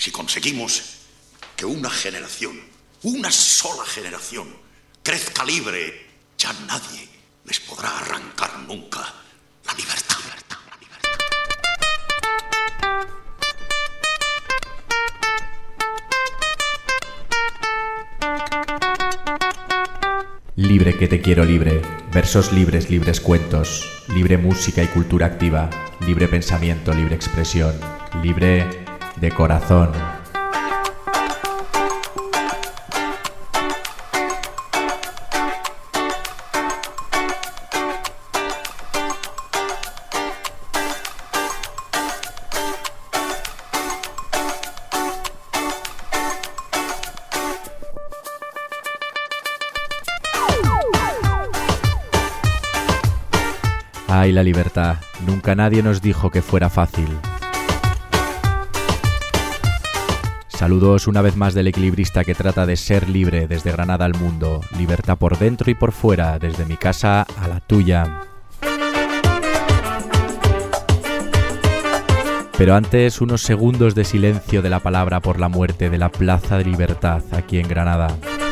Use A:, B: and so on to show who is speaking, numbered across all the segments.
A: si conseguimos que una generación, una sola generación, crezca libre, ya nadie les podrá arrancar nunca la libertad.
B: Libre que te quiero libre, versos libres, libres cuentos, libre música y cultura activa, libre pensamiento, libre expresión, libre de corazón. Ay, la libertad. Nunca nadie nos dijo que fuera fácil. Saludos una vez más del equilibrista que trata de ser libre desde Granada al mundo. Libertad por dentro y por fuera, desde mi casa a la tuya. Pero antes, unos segundos de silencio de la palabra por la muerte de la Plaza de Libertad aquí en Granada.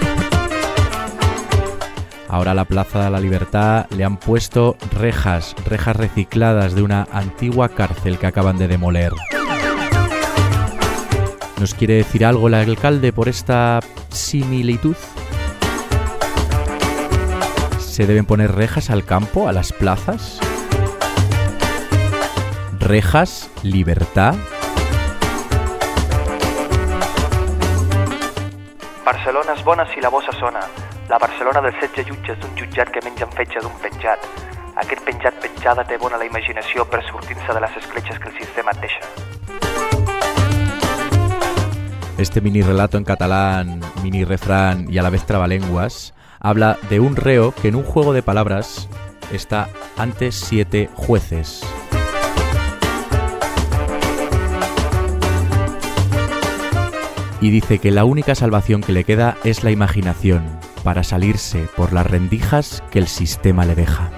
B: Ahora a la Plaza de la Libertad le han puesto rejas recicladas de una antigua cárcel que acaban de demoler. ¿Nos quiere decir algo el alcalde por esta similitud? ¿Se deben poner rejas al campo, a las plazas? ¿Rejas? ¿Libertad?
C: Barcelona és bona si la bossa sona. La Barcelona dels 16 jutges d'un jutjat que mengen fetge d'un penjat. Aquest penjat penjada té bona la imaginació per sortir-se de les escletxes que el sistema et deixa.
B: Este mini relato en catalán, mini refrán y a la vez trabalenguas, habla de un reo que en un juego de palabras está ante 7 jueces. Y dice que la única salvación que le queda es la imaginación, para salirse por las rendijas que el sistema le deja.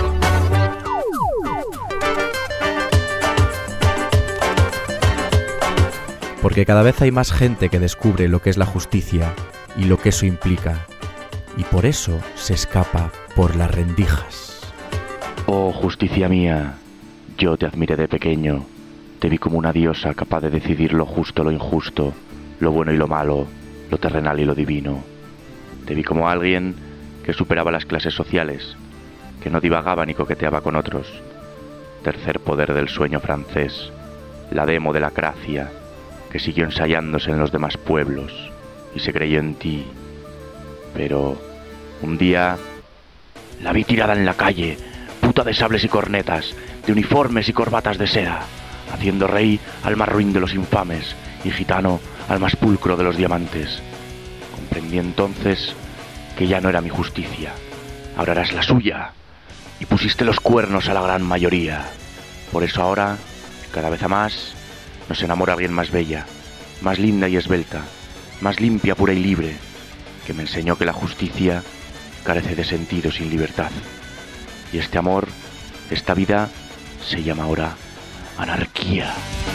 B: Porque cada vez hay más gente que descubre lo que es la justicia y lo que eso implica, y por eso se escapa por las rendijas.
D: Oh, justicia mía, yo te admiré de pequeño, te vi como una diosa capaz de decidir lo justo, lo injusto, lo bueno y lo malo, lo terrenal y lo divino. Te vi como alguien que superaba las clases sociales, que no divagaba ni coqueteaba con otros. Tercer poder del sueño francés, la democracia, que siguió ensayándose en los demás pueblos y se creyó en ti. Pero un día la vi tirada en la calle, puta de sables y cornetas, de uniformes y corbatas de seda, haciendo rey al más ruin de los infames y gitano al más pulcro de los diamantes. Comprendí entonces que ya no era mi justicia, ahora eras la suya, y pusiste los cuernos a la gran mayoría. Por eso ahora, cada vez a más, nos enamora alguien más bella, más linda y esbelta, más limpia, pura y libre, que me enseñó que la justicia carece de sentido sin libertad. Y este amor, esta vida, se llama ahora anarquía.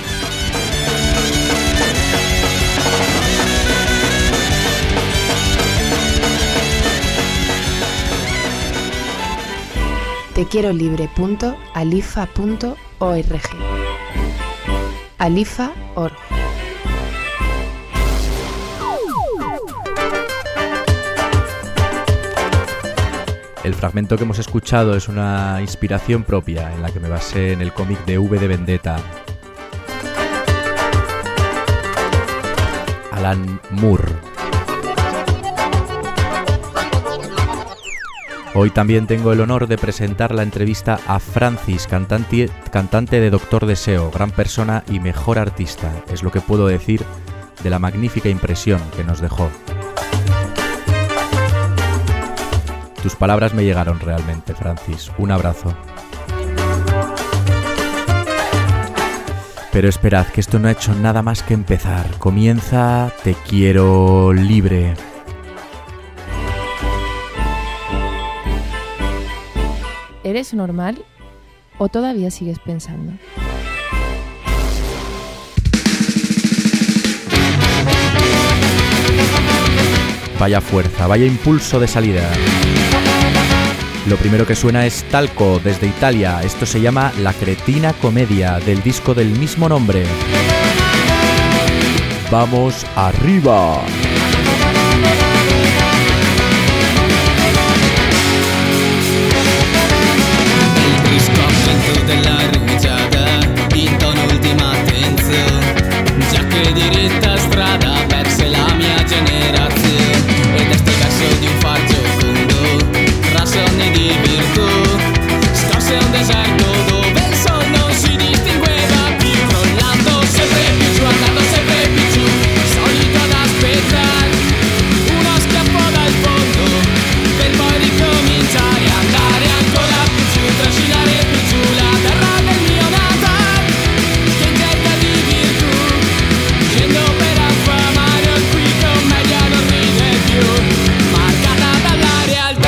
E: tequierolibre.alifa.org. Alifa.org.
B: El fragmento que hemos escuchado es una inspiración propia en la que me basé en el cómic de V de Vendetta. Alan Moore. Hoy también tengo el honor de presentar la entrevista a Francis, cantante de Doctor Deseo, gran persona y mejor artista, es lo que puedo decir de la magnífica impresión que nos dejó. Tus palabras me llegaron realmente, Francis. Un abrazo. Pero esperad, que esto no ha hecho nada más que empezar. Comienza Te quiero libre.
E: ¿Eres normal o todavía sigues pensando?
B: Vaya fuerza, vaya impulso de salida. Lo primero que suena es Talco, desde Italia. Esto se llama La Cretina Comedia, del disco del mismo nombre. ¡Vamos arriba!
F: Il riscontro della rugiada, in tono ultima attenzione, già che diritta strada verso la mia generazione, ed è verso di un farcio fondo, tra sogni di virtù, scorse un deserto dove il sol non si distingueva più, crollando sempre più giù, andando sempre più giù, solito ad aspettare uno schiaffo dal fondo, per poi ricominciare a andare ancora più giù, trascinare più giù la terra del mio Natale, che in cerca di virtù, scendo per affamare il qui commedia non ride più, marcata dalla realtà.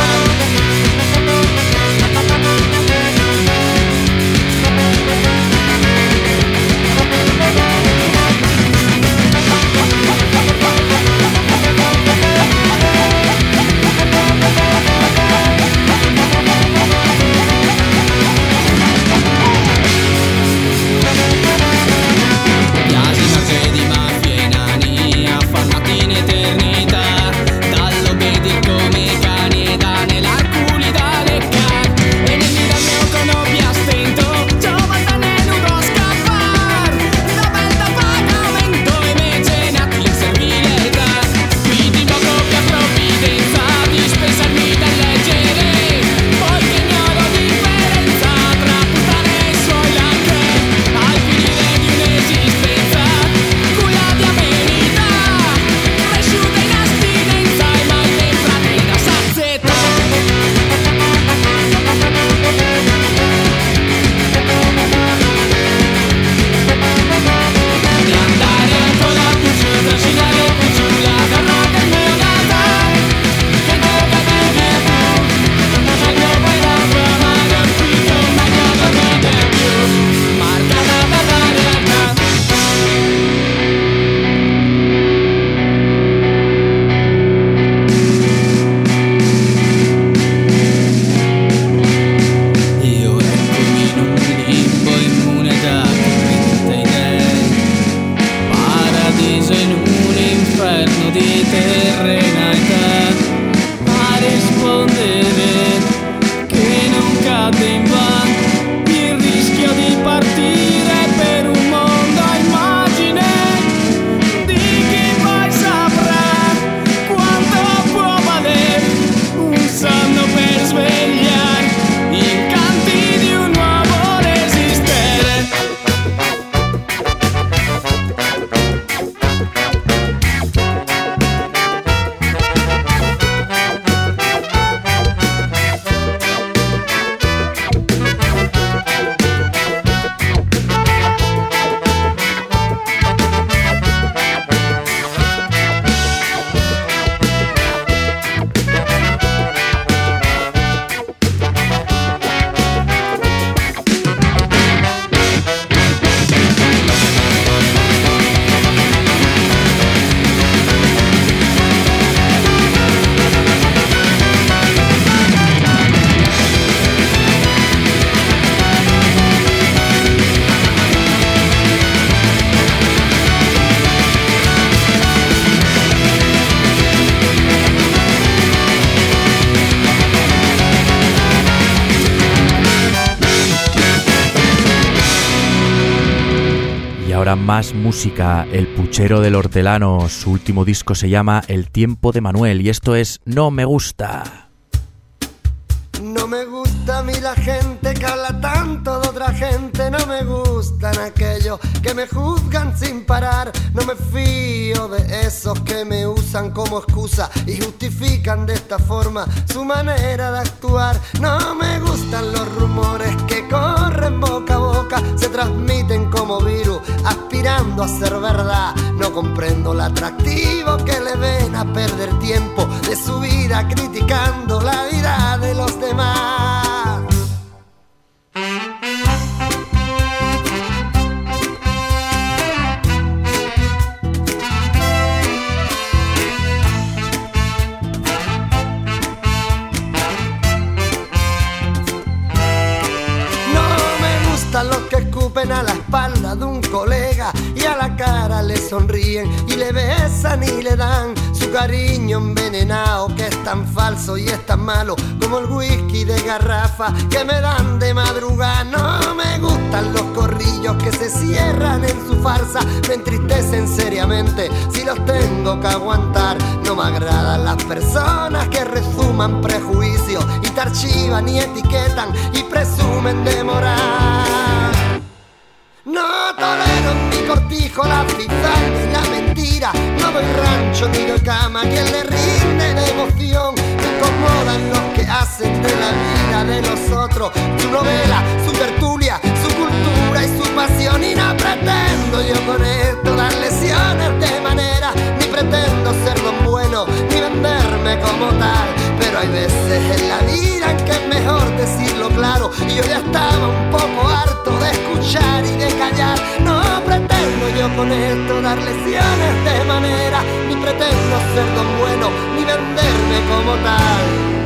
B: Más música, El Puchero del Hortelano. Su último disco se llama El Tiempo de Manuel y esto es No me gusta.
G: No me gusta a mí la gente que habla tanto de otra gente. No me gustan aquellos que me juzgan sin parar. No me fío de esos que me usan como excusa y justifican de esta forma su manera de actuar. No me gustan los rumores que corren boca a boca, se transmiten como virus, aspirando a ser verdad. No comprendo el atractivo que le ven a perder tiempo de su vida criticando la vida de los demás. sonríen y le besan y le dan su cariño envenenado, que es tan falso y es tan malo como el whisky de garrafa que me dan de madrugada. No me gustan los corrillos que se cierran en su farsa, me entristecen seriamente si los tengo que aguantar. No me agradan las personas que resuman prejuicios y te archivan y etiquetan y presumen de moral. No tolero en mi cortijo la fritada y la mentira. No doy rancho ni doy cama a quien le rinde devoción. Me incomodan los que hacen de la vida de los otros su novela, su tertulia, su cultura y su pasión. Y no pretendo yo con esto dar lesiones de manera, ni pretendo ser don bueno, ni venderme como tal. Pero hay veces en la vida en que es mejor decirlo claro, y yo ya estaba un poco harto de escuchar y de callar. No pretendo yo con esto dar lesiones de manera, ni pretendo ser don bueno, ni venderme como tal.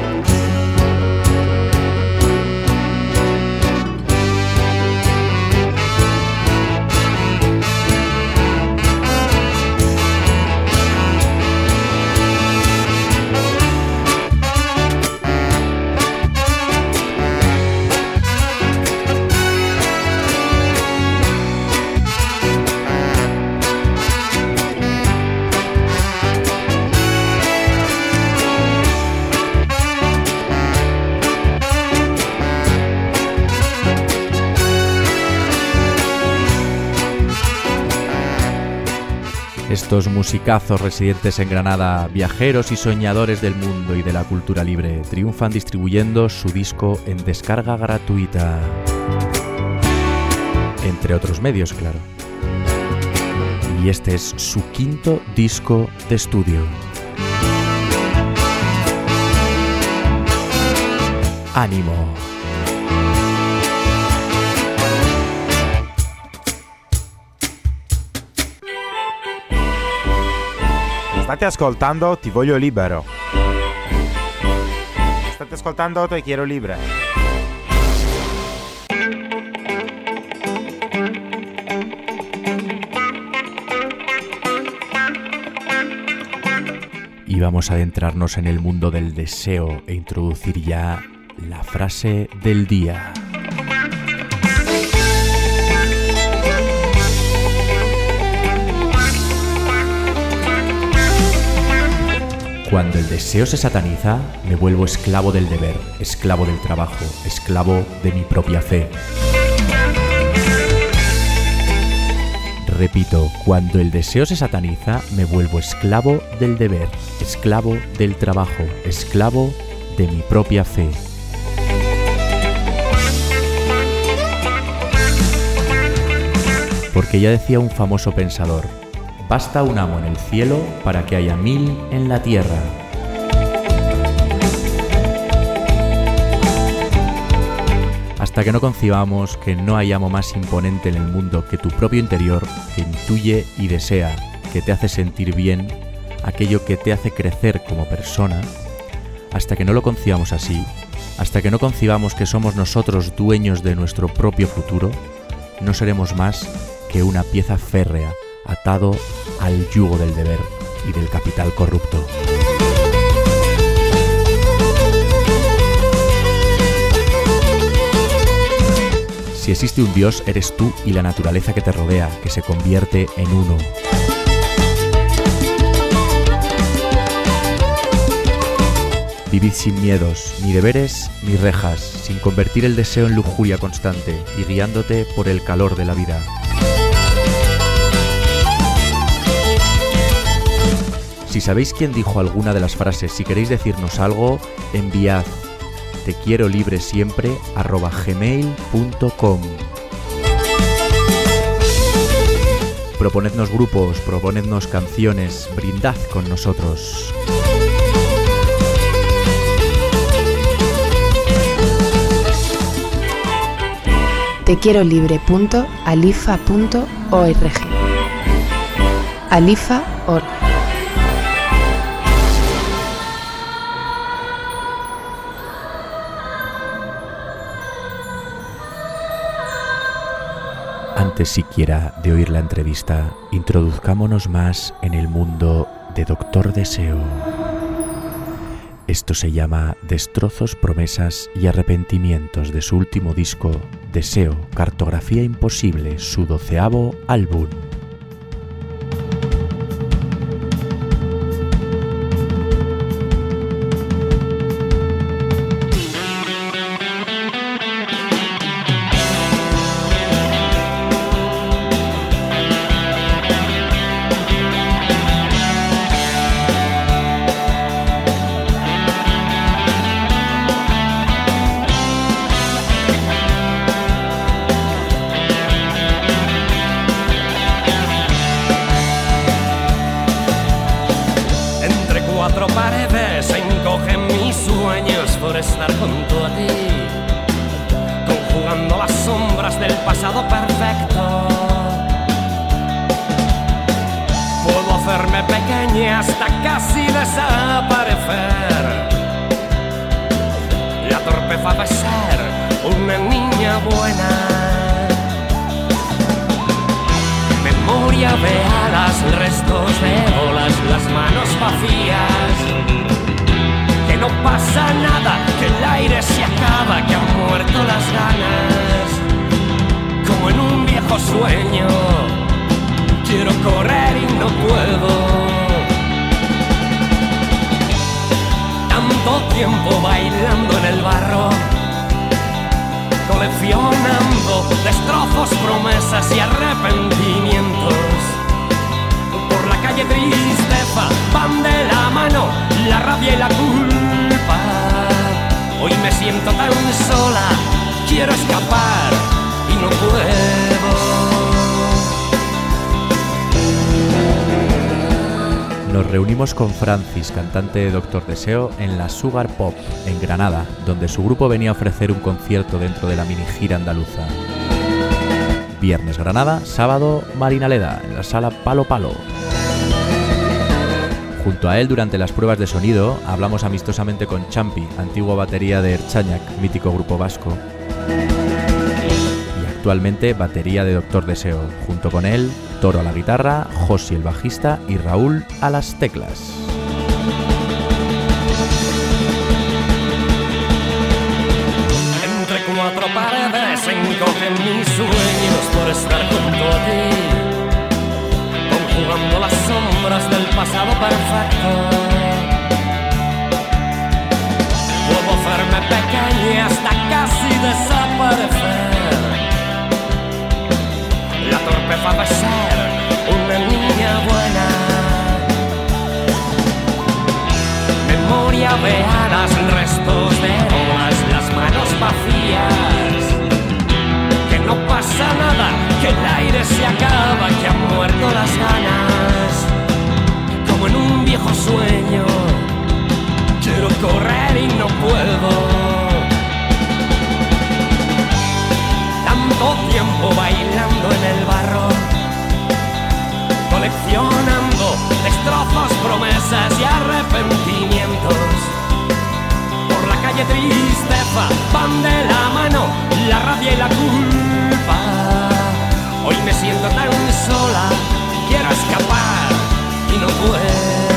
B: Estos musicazos residentes en Granada, viajeros y soñadores del mundo y de la cultura libre, triunfan distribuyendo su disco en descarga gratuita. Entre otros medios, claro. Y este es su quinto disco de estudio. ¡Ánimo!
H: State ascoltando Ti voglio libero. State ascoltando Te quiero libre.
B: Y vamos a adentrarnos en el mundo del deseo e introducir ya la frase del día. Cuando el deseo se sataniza, me vuelvo esclavo del deber, esclavo del trabajo, esclavo de mi propia fe. Repito, cuando el deseo se sataniza, me vuelvo esclavo del deber, esclavo del trabajo, esclavo de mi propia fe. Porque ya decía un famoso pensador, basta un amo en el cielo para que haya 1000 en la tierra. Hasta que no concibamos que no hay amo más imponente en el mundo que tu propio interior, que intuye y desea, que te hace sentir bien, aquello que te hace crecer como persona, hasta que no lo concibamos así, hasta que no concibamos que somos nosotros dueños de nuestro propio futuro, no seremos más que una pieza férrea, atado al yugo del deber y del capital corrupto. Si existe un Dios, eres tú y la naturaleza que te rodea, que se convierte en uno. Vivid sin miedos, ni deberes ni rejas, sin convertir el deseo en lujuria constante y guiándote por el calor de la vida. Si sabéis quién dijo alguna de las frases, si queréis decirnos algo, enviad tequierolibresiempre@gmail.com. Proponednos grupos, proponednos canciones, brindad con nosotros.
E: tequierolibre.alifa.org. Alifa.org.
B: antes siquiera de oír la entrevista, introduzcámonos más en el mundo de Doctor Deseo. Esto se llama Destrozos, Promesas y Arrepentimientos, de su último disco, Deseo, Cartografía Imposible, su 12º álbum.
I: Estar junto a ti, conjugando las sombras del pasado perfecto. Puedo hacerme pequeña hasta casi desaparecer. La torpeza de ser una niña buena. Memoria de alas, restos de olas, las manos vacías. No pasa nada, que el aire se acaba, que han muerto las ganas. Como en un viejo sueño, quiero correr y no puedo. Tanto tiempo bailando en el barro, coleccionando destrozos, promesas y arrepentimientos. Por la calle tristeza van de la mano la rabia y la culpa. Hoy me siento tan sola, quiero escapar y no puedo.
B: Nos reunimos con Francis, cantante de Doctor Deseo, en la Sugar Pop, en Granada, donde su grupo venía a ofrecer un concierto dentro de la mini gira andaluza. Viernes Granada, sábado Marinaleda, en la sala Palo Palo. Junto a él, durante las pruebas de sonido, hablamos amistosamente con Champi, antigua batería de Ertzañak, mítico grupo vasco, y actualmente batería de Doctor Deseo. Junto con él, Toro a la guitarra, Josi el bajista y Raúl a las teclas.
I: Entre cuatro paredes encogen mis sueños por estar junto a ti, conjugando las sombras del pasado perfecto. Puedo hacerme pequeña hasta casi desaparecer. La torpeza de ser una niña buena. Memoria de alas, restos de olas, las manos vacías. Que no pasa nada, que el aire se acaba, que han muerto las ganas. Como en un viejo sueño, quiero correr y no puedo. Tanto tiempo bailando en el barro, coleccionando destrozos, promesas y arrepentimientos. Por la calle tristeza van de la mano la rabia y la culpa. Hoy me siento tan sola, quiero escapar y no puedo.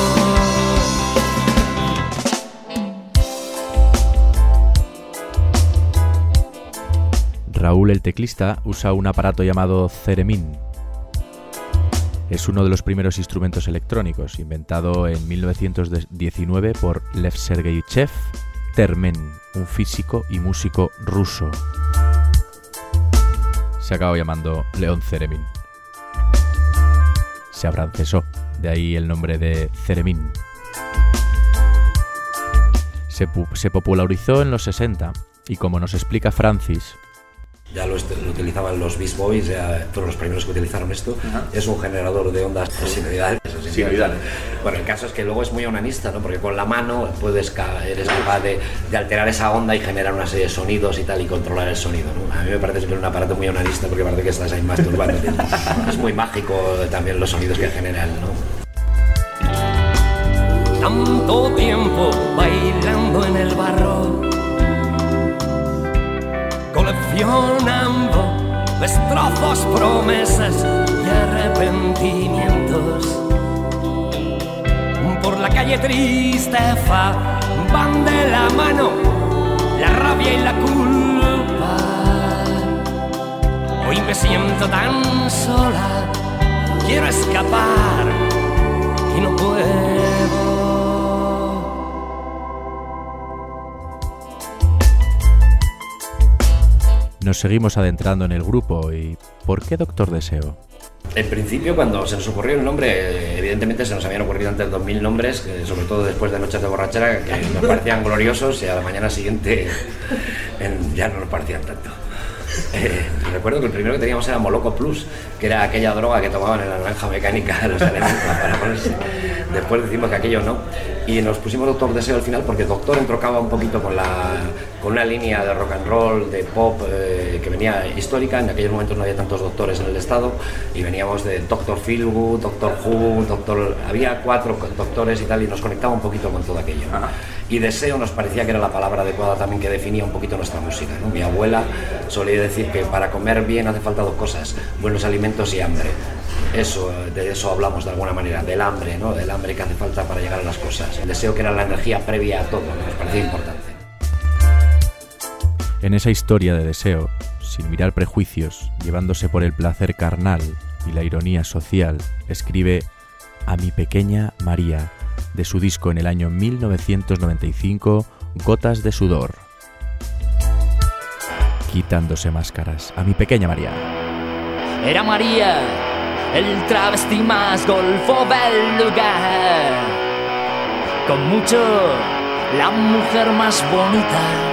B: Raúl, el teclista, usa un aparato llamado Theremin. Es uno de los primeros instrumentos electrónicos, inventado en 1919 por Lev Sergeyev Termen, un físico y músico ruso. Se acabó llamando León Theremin. Se afrancesó, de ahí el nombre de Theremin. Se popularizó en los 60 y, como nos explica Francis,
J: ya lo utilizaban los Beast Boys, ya fueron los primeros que utilizaron esto. Es un generador de ondas sinusoidales. Bueno, el caso es que luego es muy onanista, ¿no? Porque con la mano eres capaz de alterar esa onda y generar una serie de sonidos y tal, y controlar el sonido, ¿no? A mí me parece siempre un aparato muy onanista porque parece que estás ahí masturbando. Es muy mágico también los sonidos que generan, ¿no?
I: Tanto tiempo bailando en el barro, coleccionando destrozos, promesas y arrepentimientos. Por la calle triste van de la mano la rabia y la culpa. Hoy me siento tan sola, quiero escapar y no puedo.
B: Nos seguimos adentrando en el grupo. ¿Y por qué Doctor Deseo?
J: En principio, cuando se nos ocurrió el nombre, evidentemente se nos habían ocurrido antes 2000 nombres, sobre todo después de noches de borrachera, que nos parecían gloriosos y a la mañana siguiente ya no nos parecían tanto. Recuerdo que el primero que teníamos era Moloco Plus, que era aquella droga que tomaban en la naranja mecánica los elementos para ponerse. Después decimos que aquello no, y nos pusimos Doctor Deseo al final porque Doctor entrocaba un poquito con una línea de rock and roll, de pop que venía histórica. En aquellos momentos no había tantos doctores en el estado y veníamos de Doctor Feelgood, Doctor Who, había 4 doctores y tal, y nos conectaba un poquito con todo aquello. Y deseo nos parecía que era la palabra adecuada también, que definía un poquito nuestra música, ¿no? Mi abuela solía decir que para comer bien hace falta 2 cosas: buenos alimentos y hambre. De eso hablamos de alguna manera, del hambre, ¿no? Del hambre que hace falta para llegar a las cosas. El deseo, que era la energía previa a todo, nos parecía importante.
B: En esa historia de Deseo, sin mirar prejuicios, llevándose por el placer carnal y la ironía social, escribe A mi pequeña María, de su disco en el año 1995, Gotas de sudor. Quitándose máscaras. A mi pequeña María.
F: Era María, el travesti más golfo del lugar, con mucho la mujer más bonita.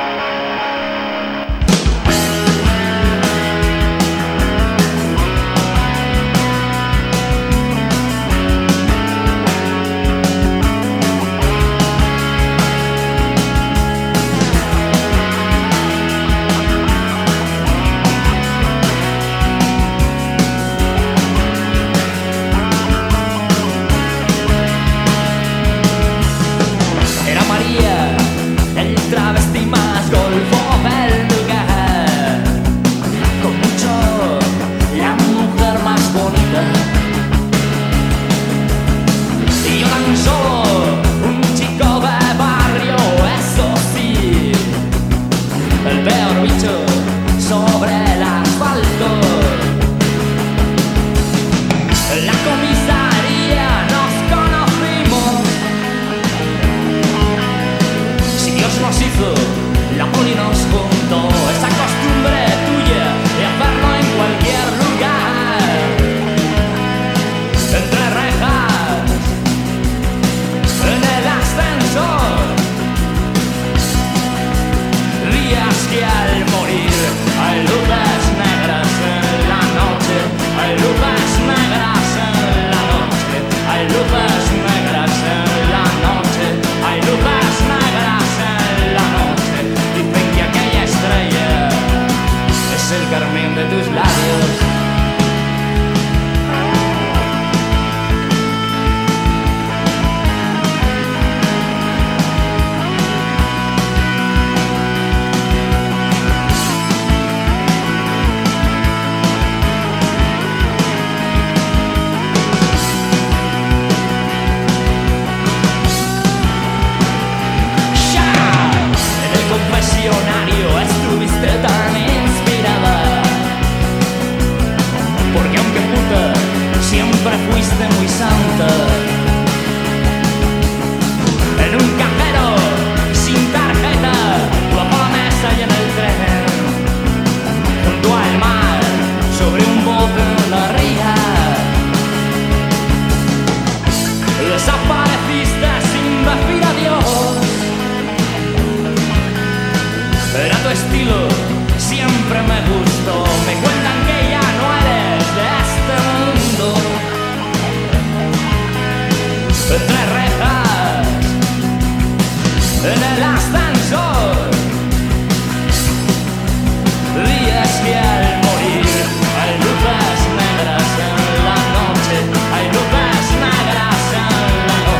I: Días que al morir hay luces negras en la noche, hay luces negras en la noche.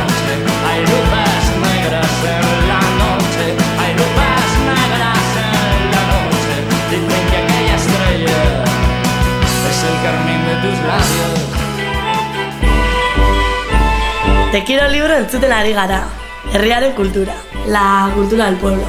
K: Te quiero libro entzuten ari gara. Herriaren kultura. La cultura del pueblo.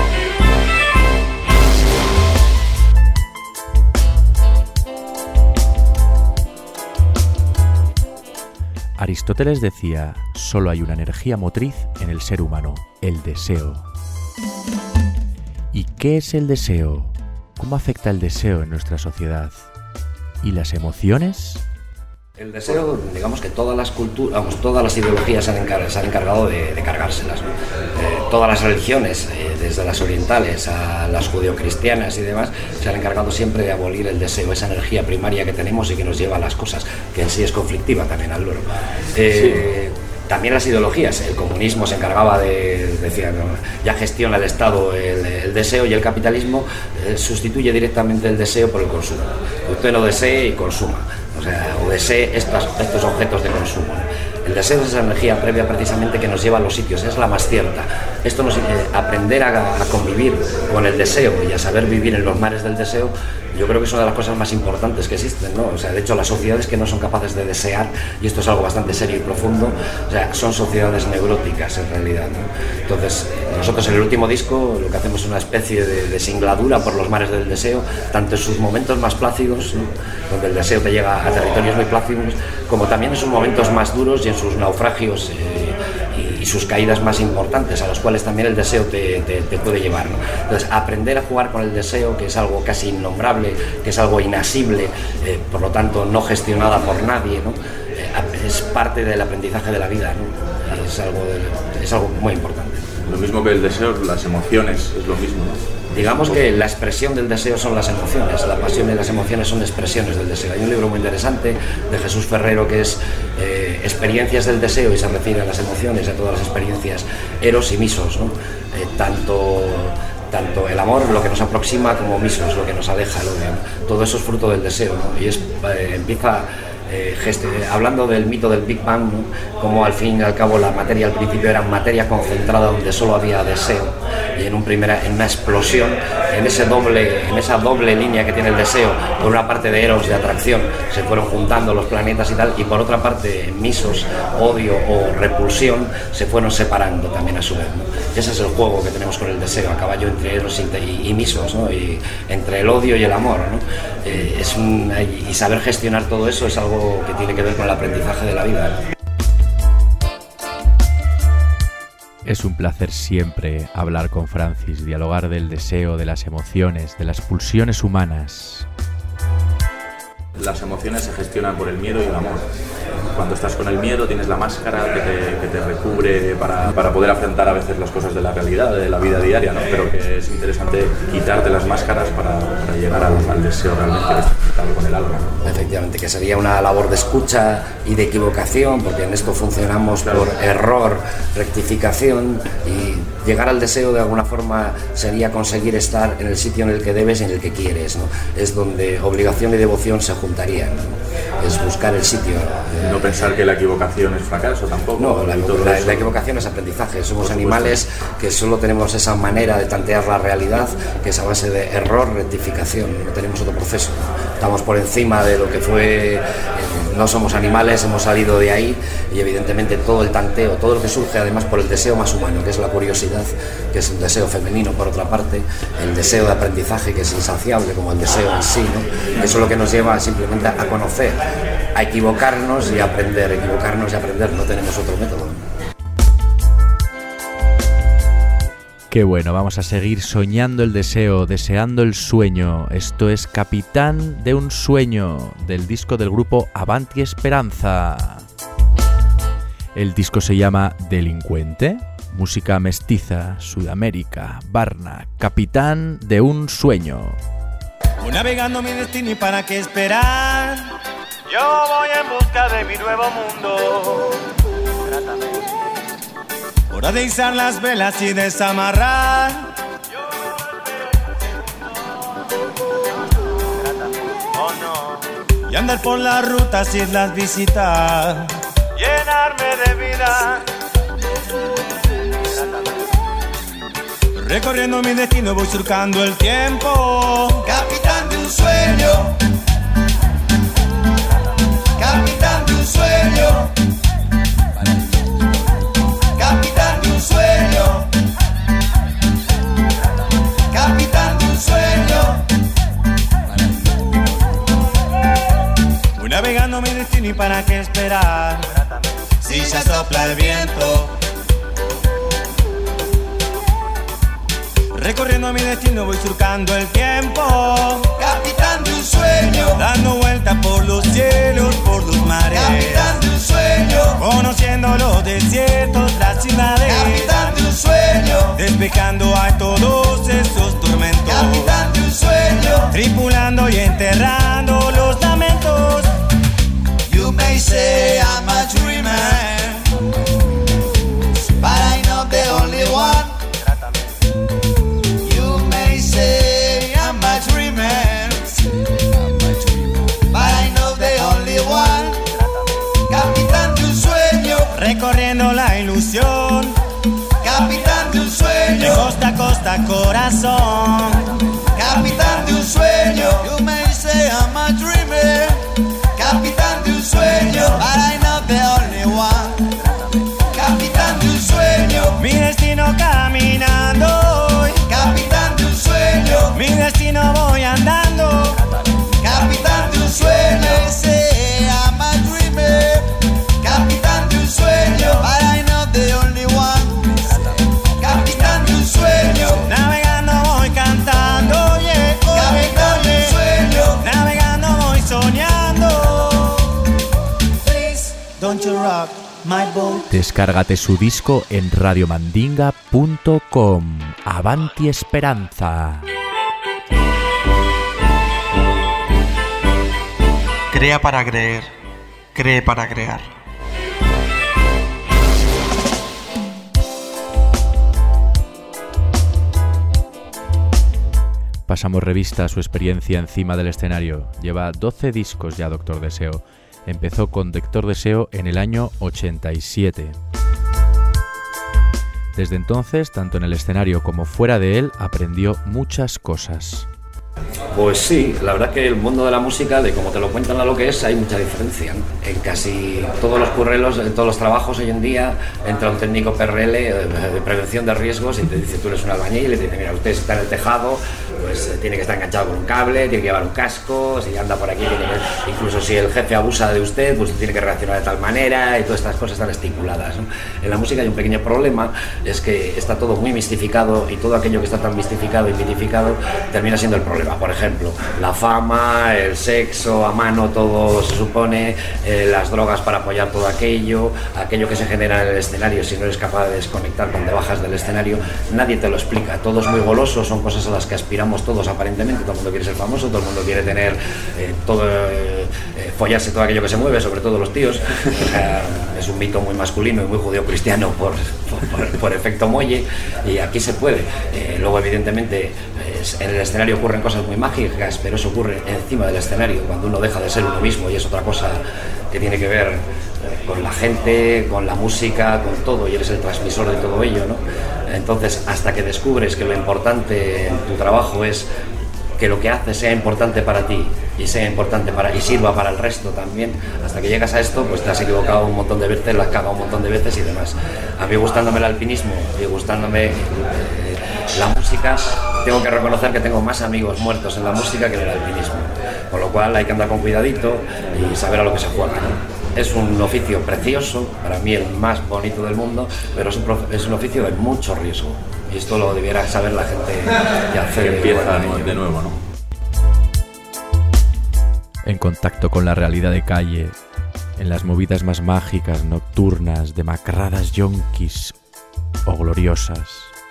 B: Aristóteles decía, solo hay una energía motriz en el ser humano, el deseo. ¿Y qué es el deseo? ¿Cómo afecta el deseo en nuestra sociedad? ¿Y las emociones?
J: El deseo, digamos que todas las culturas, todas las ideologías se han encargado de cargárselas, ¿no? Todas las religiones, desde las orientales a las judeocristianas y demás, se han encargado siempre de abolir el deseo, esa energía primaria que tenemos y que nos lleva a las cosas, que en sí es conflictiva también al loro. También las ideologías, el comunismo se encargaba decía, ¿no? Ya gestiona el Estado el deseo, y el capitalismo sustituye directamente el deseo por el consumo. Usted lo desee y consuma. O sea, o desee estos objetos de consumo, ¿no? El deseo es esa energía previa precisamente que nos lleva a los sitios, es la más cierta. Esto nos aprender a convivir con el deseo y a saber vivir en los mares del deseo, yo creo que es una de las cosas más importantes que existen, ¿no? O sea, de hecho, las sociedades que no son capaces de desear, y esto es algo bastante serio y profundo, o sea, son sociedades neuróticas en realidad, ¿no? Entonces, nosotros en el último disco lo que hacemos es una especie de singladura por los mares del deseo, tanto en sus momentos más plácidos, ¿no? Donde el deseo te llega a territorios muy plácidos, como también en sus momentos más duros y en sus naufragios y sus caídas más importantes, a los cuales también el deseo te puede llevar, ¿no? Entonces, aprender a jugar con el deseo, que es algo casi innombrable, que es algo inasible, por lo tanto no gestionada por nadie, ¿no? Es parte del aprendizaje de la vida, ¿no? Es algo muy importante.
L: Lo mismo que el deseo, las emociones, es lo mismo, ¿no?
J: Digamos que la expresión del deseo son las emociones, la pasión y las emociones son expresiones del deseo. Hay un libro muy interesante de Jesús Ferrero que es Experiencias del deseo, y se refiere a las emociones, a todas las experiencias, eros y misos, ¿no? Tanto el amor, lo que nos aproxima, como misos, lo que nos aleja, todo eso es fruto del deseo, ¿no? Y empieza hablando del mito del Big Bang, ¿no? Como al fin y al cabo la materia al principio era materia concentrada donde solo había deseo, y en una explosión, en esa doble línea que tiene el deseo, por una parte de eros, de atracción, se fueron juntando los planetas y tal, y por otra parte misos, odio o repulsión, se fueron separando también a su vez, ¿no? Y ese es el juego que tenemos con el deseo, a caballo entre eros y misos, ¿no? Y entre el odio y el amor, ¿no? Y saber gestionar todo eso es algo que tiene que ver con el aprendizaje de la vida.
B: Es un placer siempre hablar con Francis, dialogar del deseo, de las emociones, de las pulsiones humanas.
L: Las emociones se gestionan por el miedo y el amor. Cuando estás con el miedo tienes la máscara que te recubre para poder afrontar a veces las cosas de la realidad, de la vida diaria, ¿no? Pero que es interesante quitarte las máscaras para llegar al deseo realmente que está conectado con el alma, ¿no?
J: Efectivamente, que sería una labor de escucha y de equivocación, porque en esto funcionamos por error, rectificación, y llegar al deseo de alguna forma sería conseguir estar en el sitio en el que debes y en el que quieres, ¿no? Es donde obligación y devoción se juntarían, ¿no? Es buscar el sitio.
L: No pensar que la equivocación es fracaso tampoco.
J: No, la equivocación es aprendizaje. Somos animales que solo tenemos esa manera de tantear la realidad, que es a base de error, rectificación. No tenemos otro proceso. Estamos por encima de lo que fue. No somos animales, hemos salido de ahí, y evidentemente todo el tanteo, todo lo que surge además por el deseo más humano, que es la curiosidad, que es un deseo femenino por otra parte, el deseo de aprendizaje, que es insaciable como el deseo en sí, ¿no? Eso es lo que nos lleva simplemente a conocer, a equivocarnos y aprender, no tenemos otro método.
B: Qué bueno, vamos a seguir soñando el deseo, deseando el sueño. Esto es Capitán de un sueño, del disco del grupo Avanti Esperanza. El disco se llama Delincuente, música mestiza, Sudamérica, Varna, Capitán de un sueño.
M: Voy navegando mi destino y para qué esperar. Yo voy en busca de mi nuevo mundo. Hora de izar las velas y desamarrar. Oh, no. Y andar por las rutas y las visitar. Llenarme de vida. Recorriendo mi destino voy surcando el tiempo. Capitán de un sueño. Capitán de un sueño. esperar si ya sopla el viento. Recorriendo mi destino voy surcando el tiempo,
N: capitán de un sueño,
M: dando vueltas por los cielos, por los mares,
N: capitán de un sueño,
M: conociendo los desiertos, las ciudades,
N: capitán de un sueño,
M: despejando a todos esos tormentos,
N: capitán de un sueño,
M: tripulando y enterrando los lamentos.
N: You may say I'm a dreamer, but I know the only one. I'm a dreamer, but I know the only one. Capitán de un sueño,
M: recorriendo la ilusión.
N: Capitán de un sueño,
M: de costa a costa corazón.
N: Capitán de un sueño, you may say I'm a dreamer. Capitán de un sueño, but I know the only one. Capitán de un sueño,
M: mi destino caminando.
N: Capitán de un sueño,
M: mi destino voy andando.
N: Capitán de un sueño, say I'm a dreamer. Capitán de un sueño, but I know the only one. Capitán de un sueño,
M: navegando voy cantando, yeah.
N: Capitán de un sueño,
M: navegando voy soñando. Please don't you rock my boat.
B: Descárgate su disco en radiomandinga.com. Avanti Esperanza.
O: Crea para creer, cree para crear.
B: Pasamos revista a su experiencia encima del escenario. Lleva 12 discos ya, Doctor Deseo. Empezó con Doctor Deseo en el año 87. Desde entonces, tanto en el escenario como fuera de él, aprendió muchas cosas.
J: Pues sí, la verdad que el mundo de la música, de como te lo cuentan a lo que es, hay mucha diferencia, ¿no? En casi todos los currelos, en todos los trabajos hoy en día, entra un técnico PRL de prevención de riesgos y te dice, tú eres un albañil, y te dice, mira, usted está en el tejado, pues tiene que estar enganchado con un cable, tiene que llevar un casco, si anda por aquí, incluso si el jefe abusa de usted, pues tiene que reaccionar de tal manera, y todas estas cosas están estipuladas, ¿no? En la música hay un pequeño problema, es que está todo muy mistificado, y todo aquello que está tan mistificado y mitificado termina siendo el problema. Por ejemplo, la fama, el sexo a mano, todo se supone, las drogas para apoyar todo aquello que se genera en el escenario. Si no eres capaz de desconectar cuando bajas del escenario, nadie te lo explica. Todo es muy goloso, son cosas a las que aspiramos todos aparentemente. Todo el mundo quiere ser famoso, todo el mundo quiere tener follarse todo aquello que se mueve, sobre todo los tíos. Es un mito muy masculino y muy judío-cristiano por efecto muelle, y aquí se puede. Luego, evidentemente, en el escenario ocurren cosas muy mágicas, pero eso ocurre encima del escenario, cuando uno deja de ser uno mismo, y es otra cosa que tiene que ver con la gente, con la música, con todo, y eres el transmisor de todo ello, ¿no? Entonces, hasta que descubres que lo importante en tu trabajo es que lo que haces sea importante para ti y sea importante y sirva para el resto también, hasta que llegas a esto, pues te has equivocado un montón de veces, la has cagado un montón de veces y demás. A mí, gustándome el alpinismo y gustándome la música, tengo que reconocer que tengo más amigos muertos en la música que en el alpinismo, con lo cual hay que andar con cuidadito y saber a lo que se juega, ¿no? Es un oficio precioso, para mí el más bonito del mundo, pero es un oficio de mucho riesgo, y esto lo debiera saber la gente que hace
L: que empieza de nuevo, ¿no?
B: En contacto con la realidad de calle, en las movidas más mágicas, nocturnas, demacradas yonkis o gloriosas.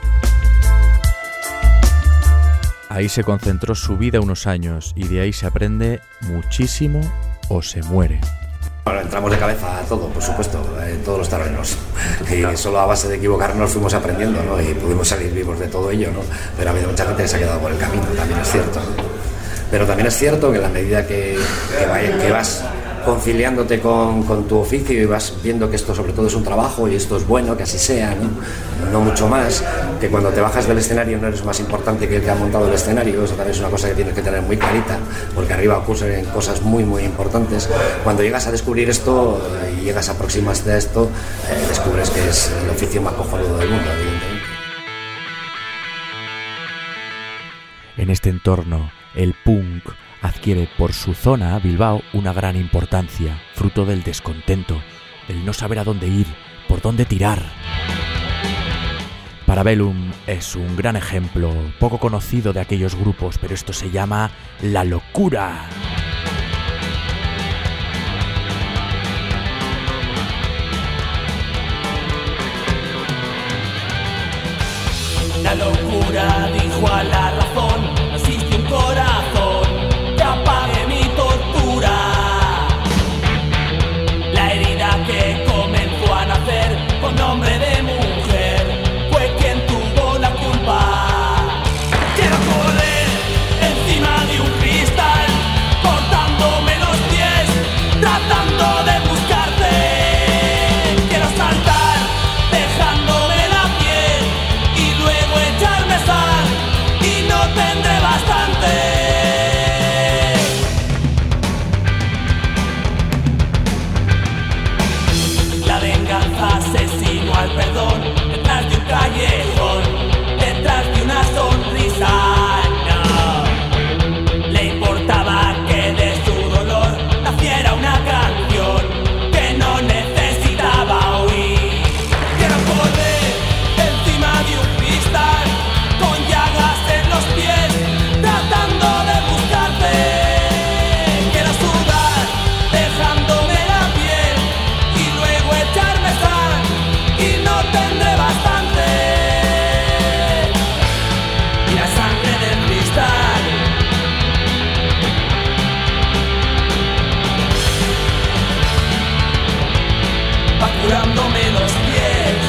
B: Ahí se concentró su vida unos años, y de ahí se aprende muchísimo o se muere.
J: Bueno, entramos de cabeza a todo, por supuesto, en todos los terrenos, y solo a base de equivocarnos fuimos aprendiendo, ¿no? Y pudimos salir vivos de todo ello, ¿no? Pero ha habido mucha gente que se ha quedado por el camino, también es cierto, ¿no? Pero también es cierto que en la medida que vas conciliándote con tu oficio y vas viendo que esto sobre todo es un trabajo y esto es bueno, que así sea, no mucho más, que cuando te bajas del escenario no eres más importante que el que ha montado el escenario. Eso también es una cosa que tienes que tener muy clarita, porque arriba ocurren cosas muy muy importantes. Cuando llegas a descubrir esto y llegas a aproximarte a esto, descubres que es el oficio más cojonudo del mundo, evidentemente.
B: En este entorno, el punk adquiere por su zona, Bilbao, una gran importancia, fruto del descontento, del no saber a dónde ir, por dónde tirar. Parabellum es un gran ejemplo, poco conocido de aquellos grupos, pero esto se llama La Locura.
I: La locura dijo a la razón, no existe un corazón que apague mi tortura. La herida que comenzó a nacer con nombre de mujer fue quien tuvo la culpa. Quiero correr encima de un cristal, cortándome los pies, tratando de buscarte. Quiero saltar, dejándome la piel y luego echarme sal y no tendré bastante. La venganza asesinó al perdón detrás de un callejón, detrás de una sonrisa. No le importaba que de su dolor naciera una canción que no necesitaba oír. Quiero correr encima de un cristal con llagas en los pies, tratando de buscarte. Quiero sudar, dejándome la piel y luego echarme sal y no tendré bastante. Y la sangre del cristal va curándome los pies.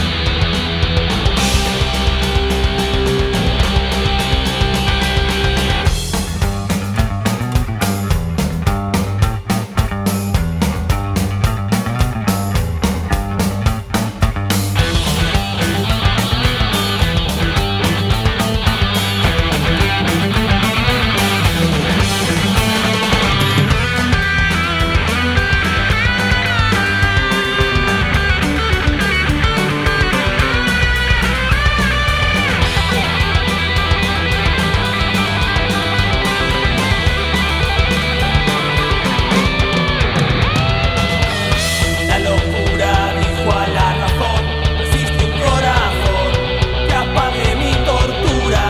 I: La locura dijo a la razón, no existe un corazón que apague mi tortura.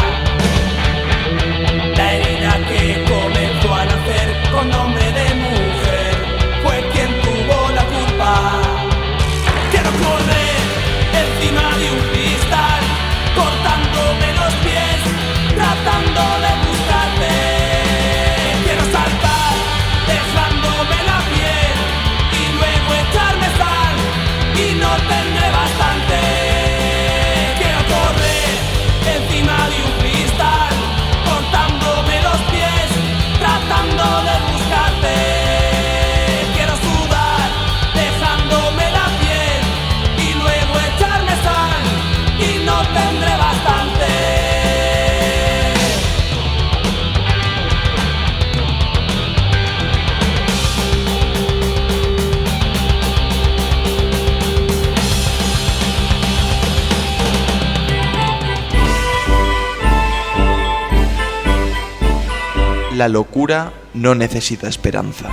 I: La herida que comenzó a nacer con nombre de mujer fue quien tuvo la culpa. Quiero correr encima de un cristal, cortándome los pies, tratando de buscarte. Quiero saltar, dejándome la piel y luego echarme sal y no tendré bastante. Quiero correr encima de un cristal, cortándome los pies, tratando de buscarte. Quiero sudar, dejándome la piel y luego echarme sal y no tendré bastante.
O: La locura no necesita esperanza.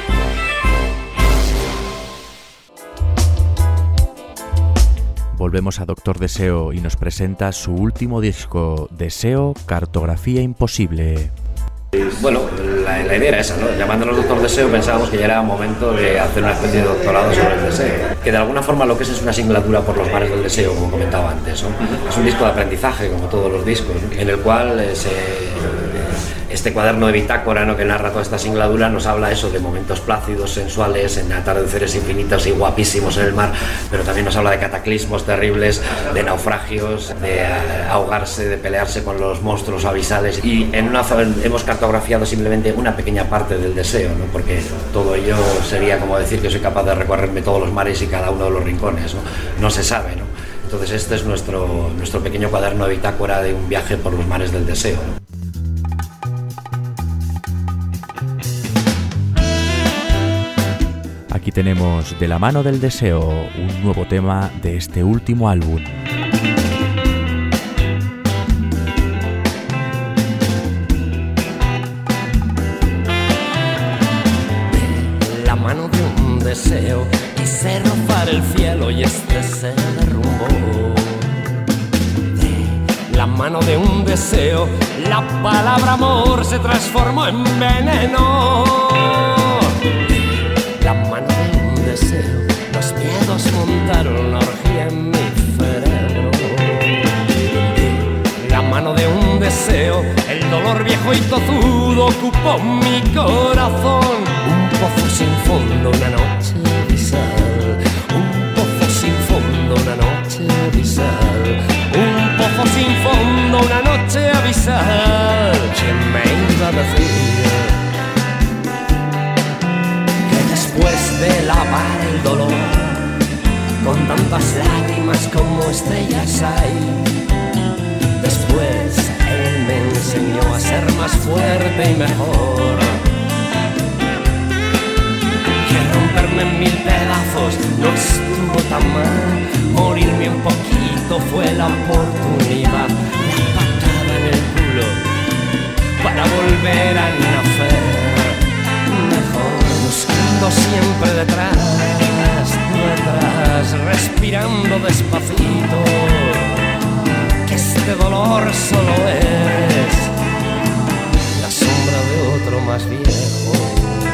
B: Volvemos a Doctor Deseo y nos presenta su último disco, Deseo, Cartografía Imposible.
J: Bueno, la idea era esa, ¿no? Llamándonos Doctor Deseo pensábamos que ya era momento de hacer una especie de doctorado sobre el deseo. Que de alguna forma lo que es una singlatura por los mares del deseo, como comentaba antes, ¿no? Es un disco de aprendizaje, como todos los discos, ¿no? En el cual este cuaderno de bitácora, ¿no?, que narra toda esta singladura, nos habla eso de momentos plácidos, sensuales, en atardeceres infinitos y guapísimos en el mar, pero también nos habla de cataclismos terribles, de naufragios, de ahogarse, de pelearse con los monstruos abisales, y hemos cartografiado simplemente una pequeña parte del deseo, ¿no?, porque todo ello sería como decir que soy capaz de recorrerme todos los mares y cada uno de los rincones, ¿no? No se sabe, ¿no? Entonces este es nuestro pequeño cuaderno de bitácora de un viaje por los mares del deseo, ¿no?
B: Aquí tenemos De la mano del deseo, un nuevo tema de este último álbum.
I: deseo. Quise rozar el cielo y este se derrumbó. De la mano de un deseo, la palabra amor se transformó en veneno. De la mano de un deseo, los miedos montaron una orgía en mi cerebro. De la mano de un deseo, el dolor viejo y tozudo ocupó mi corazón. Un pozo sin fondo, una noche abisal. Un pozo sin fondo, una noche abisal. Un pozo sin fondo, una noche abisal. ¿Quién me iba a decir que después de lavar el dolor con tantas lágrimas como estrellas hay, después él me enseñó a ser más fuerte y mejor? Que romperme en mil pedazos no estuvo tan mal. Morirme un poquito fue la oportunidad, la patada en el culo para volver a nacer mejor. Buscando siempre detrás, respirando despacito, que este dolor solo es la sombra de otro más viejo.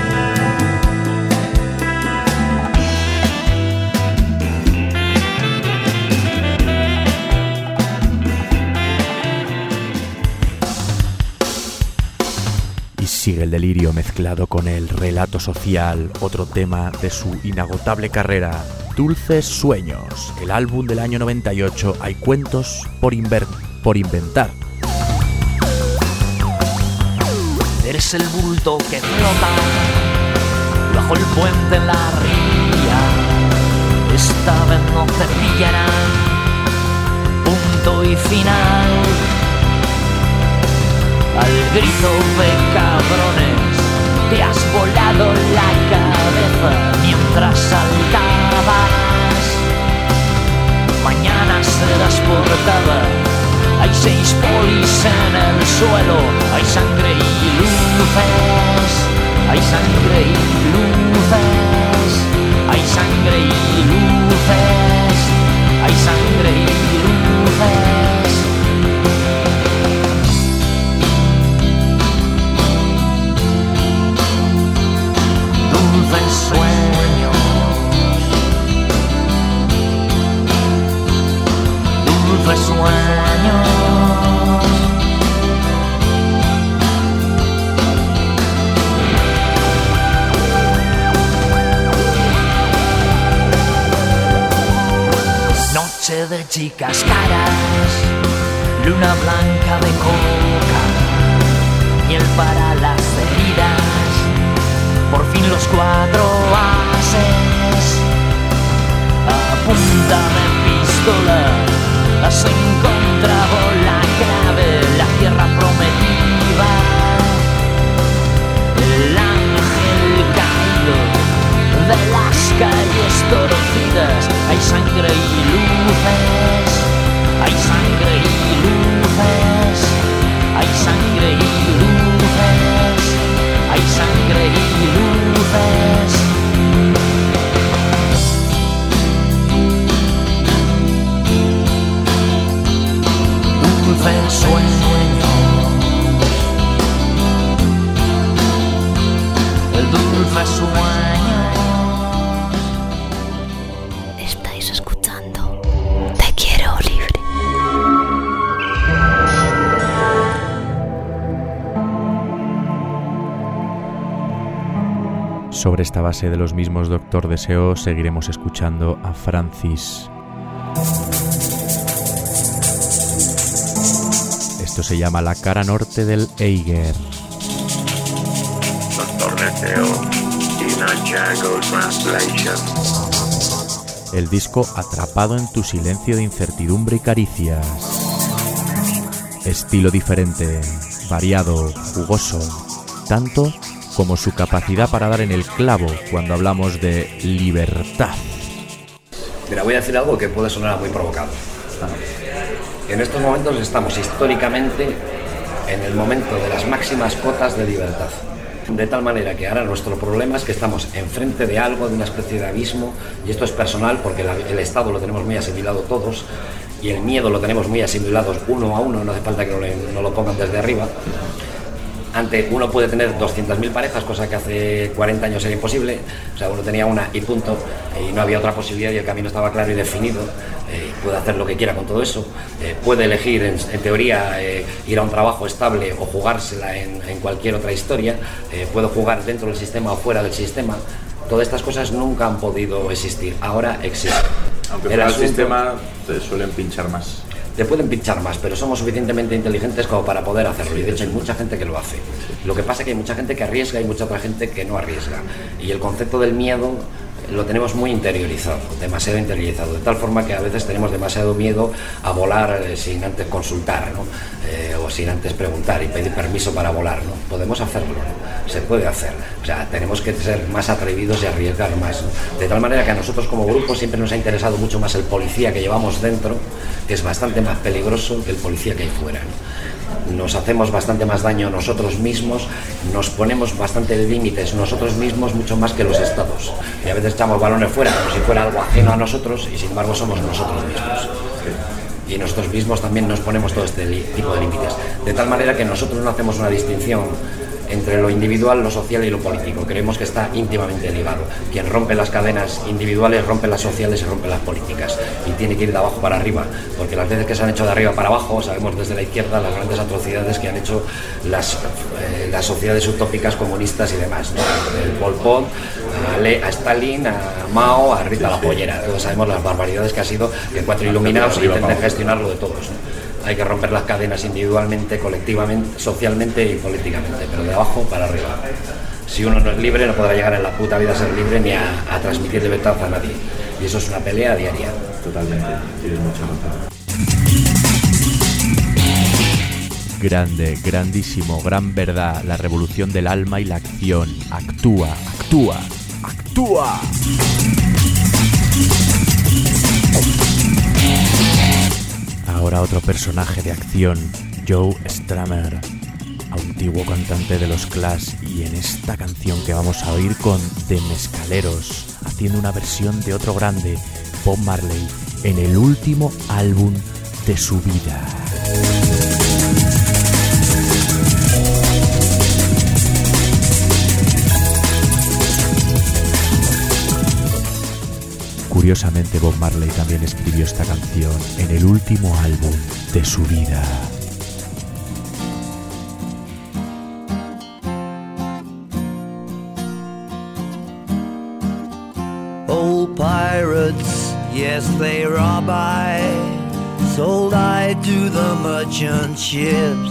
B: Y sigue el delirio mezclado con el relato social, otro tema de su inagotable carrera. Dulces Sueños, el álbum del año 98, hay cuentos por inventar.
P: Eres el bulto que flota bajo el puente en la ría. Esta vez no te pillarán, punto y final. Al grito de cabrones te has volado la cabeza mientras saltabas. Mañana serás portada. Hay 6 polis en el suelo. Hay sangre y luces. Hay sangre y luces. Hay sangre y luces. Hay sangre y luces. Dulces sueños, dulces sueños. Noche de chicas caras, luna blanca de coca, miel para las heridas. Por fin los 4 ases, a punta de pistola, has encontrado la clave, la tierra prometida, el ángel caído de las calles torcidas. Hay sangre y luces, hay sangre y luces, hay sangre y luces. Hay sangre y luces. Dulces sueños. El dulce sueño.
Q: Estáis escuchando Te Quiero Libre.
B: Sobre esta base de los mismos Doctor Deseo seguiremos escuchando a Francis. Esto se llama La cara norte del Eiger.
R: Doctor Deseo, in a Django translation.
B: El disco atrapado en tu silencio de incertidumbre y caricias. Estilo diferente, variado, jugoso, tanto como su capacidad para dar en el clavo cuando hablamos de libertad.
J: Mira, voy a decir algo que puede sonar muy provocado. En estos momentos estamos históricamente en el momento de las máximas cotas de libertad. De tal manera que ahora nuestro problema es que estamos enfrente de algo, de una especie de abismo, y esto es personal porque el Estado lo tenemos muy asimilado todos y el miedo lo tenemos muy asimilado uno a uno, no hace falta que no lo pongan desde arriba. Uno puede tener 200.000 parejas, cosa que hace 40 años era imposible, o sea, uno tenía una y punto, y no había otra posibilidad y el camino estaba claro y definido. Puede hacer lo que quiera con todo eso, puede elegir en teoría ir a un trabajo estable o jugársela en cualquier otra historia, puede jugar dentro del sistema o fuera del sistema. Todas estas cosas nunca han podido existir, ahora existen.
L: Aunque fuera el sistema te suelen pinchar más.
J: Te pueden pinchar más, pero somos suficientemente inteligentes como para poder hacerlo, y de hecho hay mucha gente que lo hace. Lo que pasa es que hay mucha gente que arriesga y mucha otra gente que no arriesga, y el concepto del miedo lo tenemos muy interiorizado, demasiado interiorizado, de tal forma que a veces tenemos demasiado miedo a volar sin antes consultar, ¿no? O sin antes preguntar y pedir permiso para volar, ¿no? Podemos hacerlo, ¿no? Se puede hacer, o sea, tenemos que ser más atrevidos y arriesgar más, ¿no? De tal manera que a nosotros como grupo siempre nos ha interesado mucho más el policía que llevamos dentro, que es bastante más peligroso que el policía que hay fuera, ¿no? Nos hacemos bastante más daño nosotros mismos, nos ponemos bastante límites nosotros mismos mucho más que los estados, y a veces echamos balones fuera como si fuera algo ajeno a nosotros y sin embargo somos nosotros mismos, y nosotros mismos también nos ponemos todo este tipo de límites, de tal manera que nosotros no hacemos una distinción entre lo individual, lo social y lo político. Creemos que está íntimamente ligado. Quien rompe las cadenas individuales rompe las sociales y rompe las políticas, y tiene que ir de abajo para arriba, porque las veces que se han hecho de arriba para abajo, sabemos desde la izquierda las grandes atrocidades que han hecho las sociedades utópicas comunistas y demás, ¿no? El Pol Pot, a Stalin, a Mao, a Rita la Pollera. Todos sabemos las barbaridades que ha sido que 4 iluminados intenten gestionarlo de todos, ¿no? Hay que romper las cadenas individualmente, colectivamente, socialmente y políticamente, pero de abajo para arriba. Si uno no es libre, no podrá llegar en la puta vida a ser libre ni a transmitir libertad a nadie. Y eso es una pelea diaria.
L: Totalmente, tienes mucha razón.
B: Grande, grandísimo, gran verdad, la revolución del alma y la acción. Actúa, actúa, actúa. Ahora otro personaje de acción, Joe Strummer, antiguo cantante de los Clash, y en esta canción que vamos a oír con The Mezcaleros, haciendo una versión de otro grande, Bob Marley, en el último álbum de su vida. Curiosamente, Bob Marley también escribió esta canción en el último álbum de su vida.
S: Old pirates, yes they rob I, sold I to the merchant ships.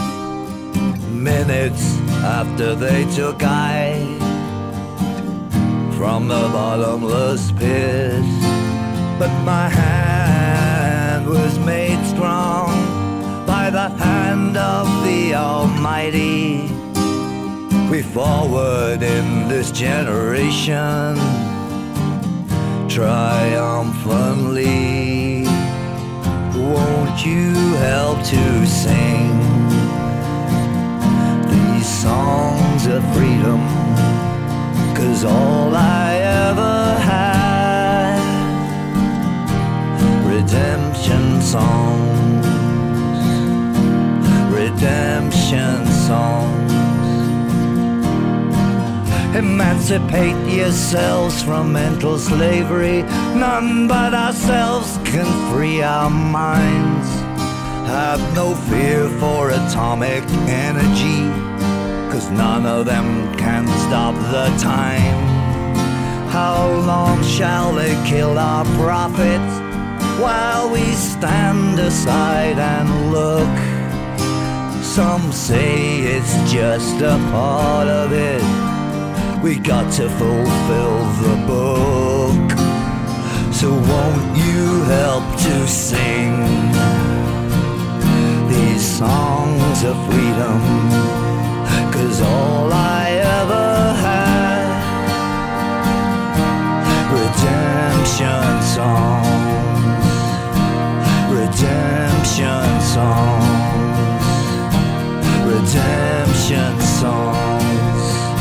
S: Minutes after they took I from the bottomless pit, but my hand was made strong by the hand of the Almighty. We forward in this generation triumphantly. Won't you help to sing these songs of freedom? 'Cause all I ever had, redemption songs, redemption songs. Emancipate yourselves from mental slavery. None but ourselves can free our minds. Have no fear for atomic energy, 'cause none of them can stop the time. How long shall they kill our prophets while we stand aside and look? Some say it's just a part of it. We got to fulfill the book. So won't you help to sing these songs of freedom? 'Cause all I ever had, redemption songs, redemption songs, redemption songs.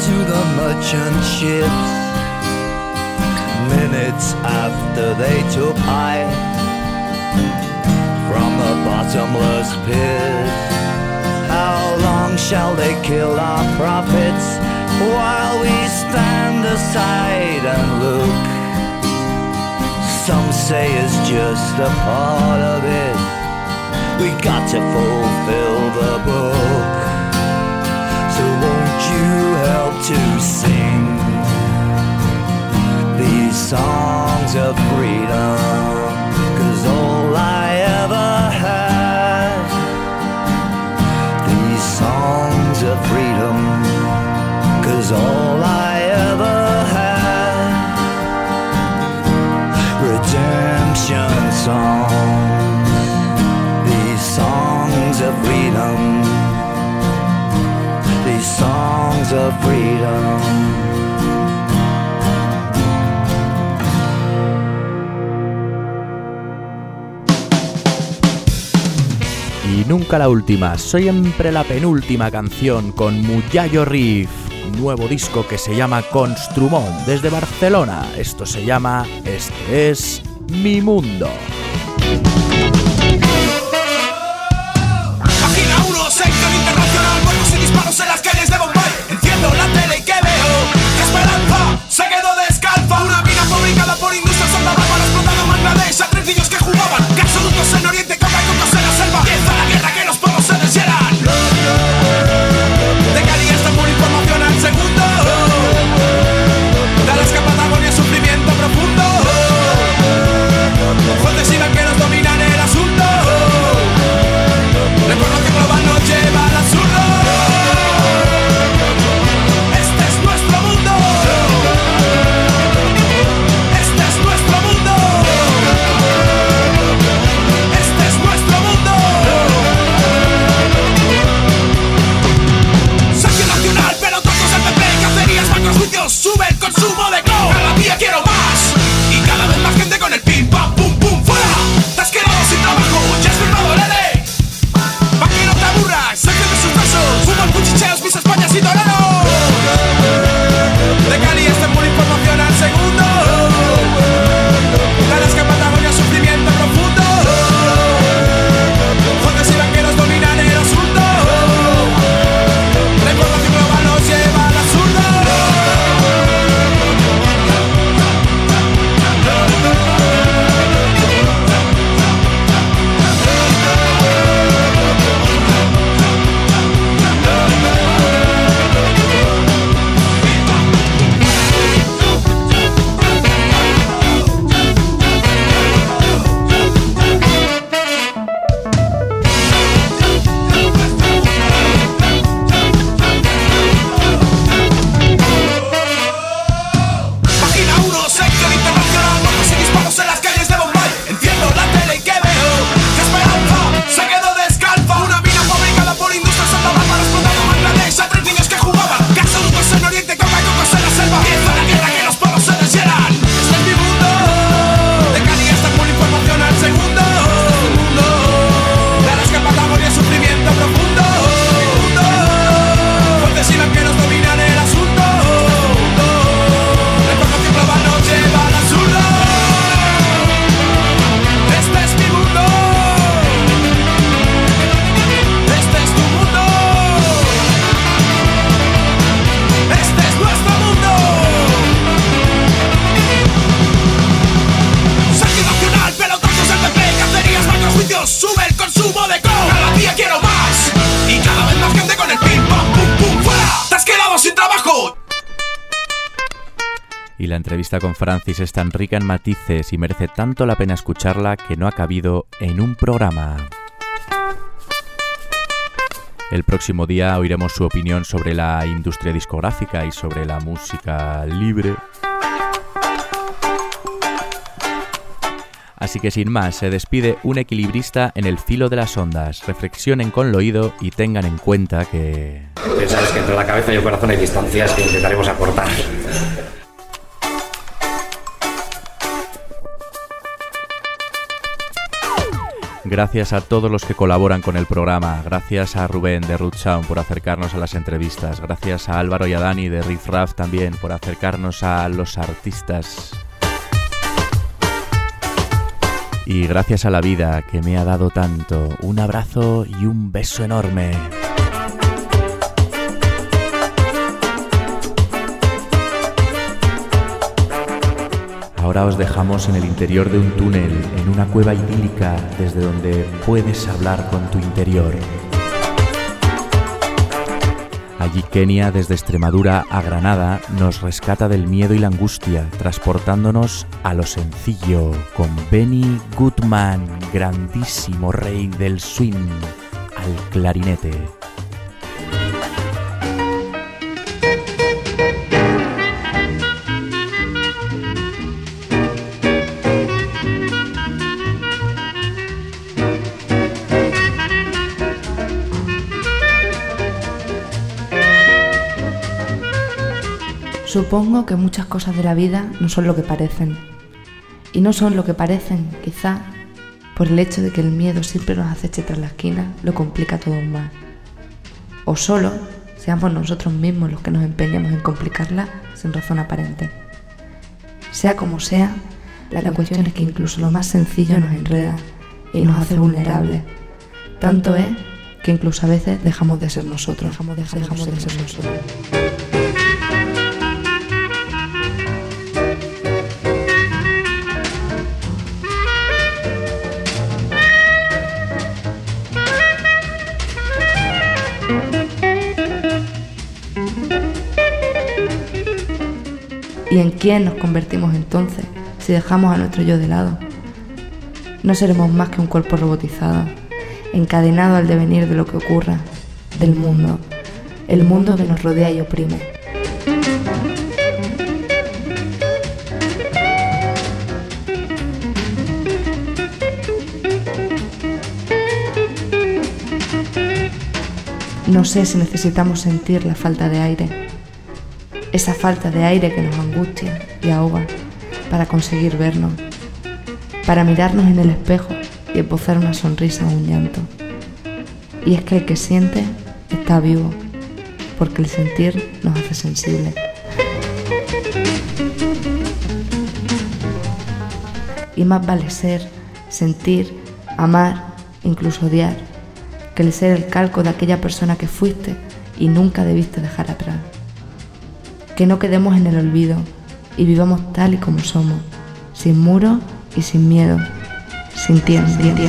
S: to the merchant ships. Minutes after they took I from the bottomless pit. How long shall they kill our prophets while we stand aside and look? Some say it's just a part of it. We got to fulfill the book. So won't you help to sing these songs of freedom? 'Cause all I ever had, these songs of freedom. 'Cause all I ever had, redemption songs, these songs of freedom, these songs of freedom.
B: Y nunca la última, siempre la penúltima canción con Muyayo Riff, nuevo disco que se llama Construmón desde Barcelona. Esto se llama Este es mi mundo.
T: Página 1, sector internacional, muertos y disparos en las calles de Bombay. Enciendo la tele y ¿qué veo? Esperanza se quedó descalza. Una mina fabricada por industrias soldadas para explotar a Bangladesh. A 3 niños que jugaban gasoductos en Oriente, coca y cocos en la selva. Empieza la guerra, que los pueblos se deshieran. De Cali está por información al segundo. De Alaska a Patagonia, sufrimiento profundo. Jueces y banqueros dominan el asunto. La economía global nos lleva al absurdo. Este es nuestro mundo. Este es nuestro mundo. Este es nuestro mundo. Saque nacional, pelotazos del PP, cacerías, bancos, juicios, sube el consumo de coca. Cada día quiero más. Y cada vez más gente con el pim pam pum pum fuera. Te has quedado sin trabajo, ya has firmado el ERE. Pa' que no te aburras, saque de sus besos. Fútbol, cuchicheos, mis Españas y Torero. De Cali está por información al segundo. De Alaska a Patagonia, sufrimiento profundo. Jueces y banqueros dominan el asunto. La información global nos lleva al absurdo. Página 1, sector internacional, muertos y disparos en las calles de Bombay. Enciendo la tele y ¿qué veo? ¡Qué esperanza! Se quedó descalza. Una mina fabricada por industrias soldadas para explotar a Bangladesh. A 3 niños que jugaban gasoductos en Oriente, coca y cocos en la selva. Empieza la guerra, que los pueblos se deshieran. Este es mi mundo. De Cali está por información al segundo. De Alaska a Patagonia, sufrimiento profundo. Fuertes y banqueros dominan el asunto. La información global nos lleva al absurdo. Este es mi mundo. Este es tu mundo. Este es nuestro mundo. Saque nacional, pelotazos del PP, cacerías, bancos, juicios, sube el consumo de coca. Cada día quiero más. Y cada vez más gente con el pim pam pum pum fuera. Te has quedado sin trabajo.
B: Y la entrevista con Francis es tan rica en matices y merece tanto la pena escucharla que no ha cabido en un programa. El próximo día oiremos su opinión sobre la industria discográfica y sobre la música libre. Así que sin más, se despide un equilibrista en el filo de las ondas. Reflexionen con el oído y tengan en cuenta que...
J: Sabes que entre la cabeza y el corazón hay distancias que intentaremos acortar.
B: Gracias a todos los que colaboran con el programa. Gracias a Rubén de Root Sound por acercarnos a las entrevistas. Gracias a Álvaro y a Dani de Riff Raff también por acercarnos a los artistas. Y gracias a la vida que me ha dado tanto. Un abrazo y un beso enorme. Ahora os dejamos en el interior de un túnel, en una cueva idílica desde donde puedes hablar con tu interior. Allí Kenia, desde Extremadura a Granada, nos rescata del miedo y la angustia, transportándonos a lo sencillo con Benny Goodman, grandísimo rey del swing, al clarinete.
U: Supongo que muchas cosas de la vida no son lo que parecen. Y no son lo que parecen, quizá, por el hecho de que el miedo siempre nos aceche tras la esquina, lo complica todo aún más. O solo seamos nosotros mismos los que nos empeñamos en complicarla sin razón aparente. Sea como sea, la cuestión es que incluso lo más sencillo nos enreda y nos hace vulnerables. Tanto es que incluso a veces dejamos de ser nosotros. Dejamos de ser nosotros. ¿Y en quién nos convertimos entonces si dejamos a nuestro yo de lado? No seremos más que un cuerpo robotizado, encadenado al devenir de lo que ocurra, del mundo, el mundo que nos rodea y oprime. No sé si necesitamos sentir la falta de aire, esa falta de aire que nos angustia y ahoga, para conseguir vernos, para mirarnos en el espejo y esbozar una sonrisa o un llanto. Y es que el que siente está vivo, porque el sentir nos hace sensibles. Y más vale ser, sentir, amar, incluso odiar, que el ser el calco de aquella persona que fuiste y nunca debiste dejar atrás. Que no quedemos en el olvido y vivamos tal y como somos, sin muros y sin miedo, sintiendo.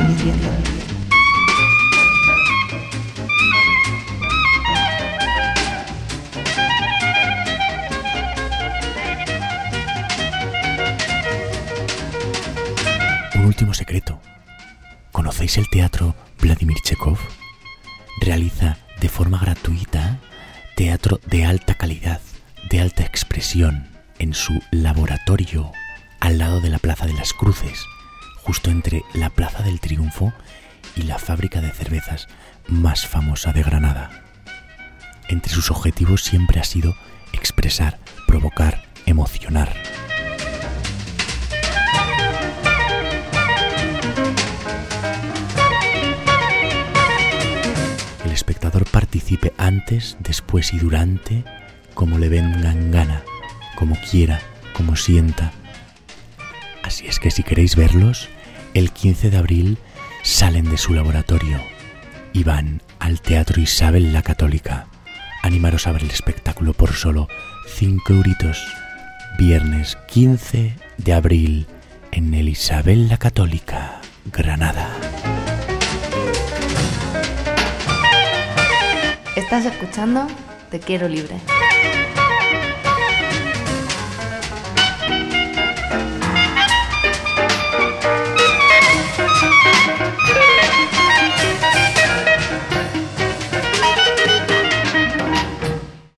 B: Un último secreto. ¿Conocéis el teatro Vladimir Chekhov? Realiza de forma gratuita teatro de alta calidad, de alta expresión, en su laboratorio al lado de la Plaza de las Cruces, justo entre la Plaza del Triunfo y la fábrica de cervezas más famosa de Granada. Entre sus objetivos siempre ha sido expresar, provocar, emocionar. El espectador participe antes, después y durante, como le venga en gana, como quiera, como sienta. Así es que si queréis verlos, el 15 de abril salen de su laboratorio y van al Teatro Isabel la Católica. Animaros a ver el espectáculo por solo 5 euritos. Viernes 15 de abril en el Isabel la Católica, Granada.
U: ¿Estás escuchando? Te quiero libre.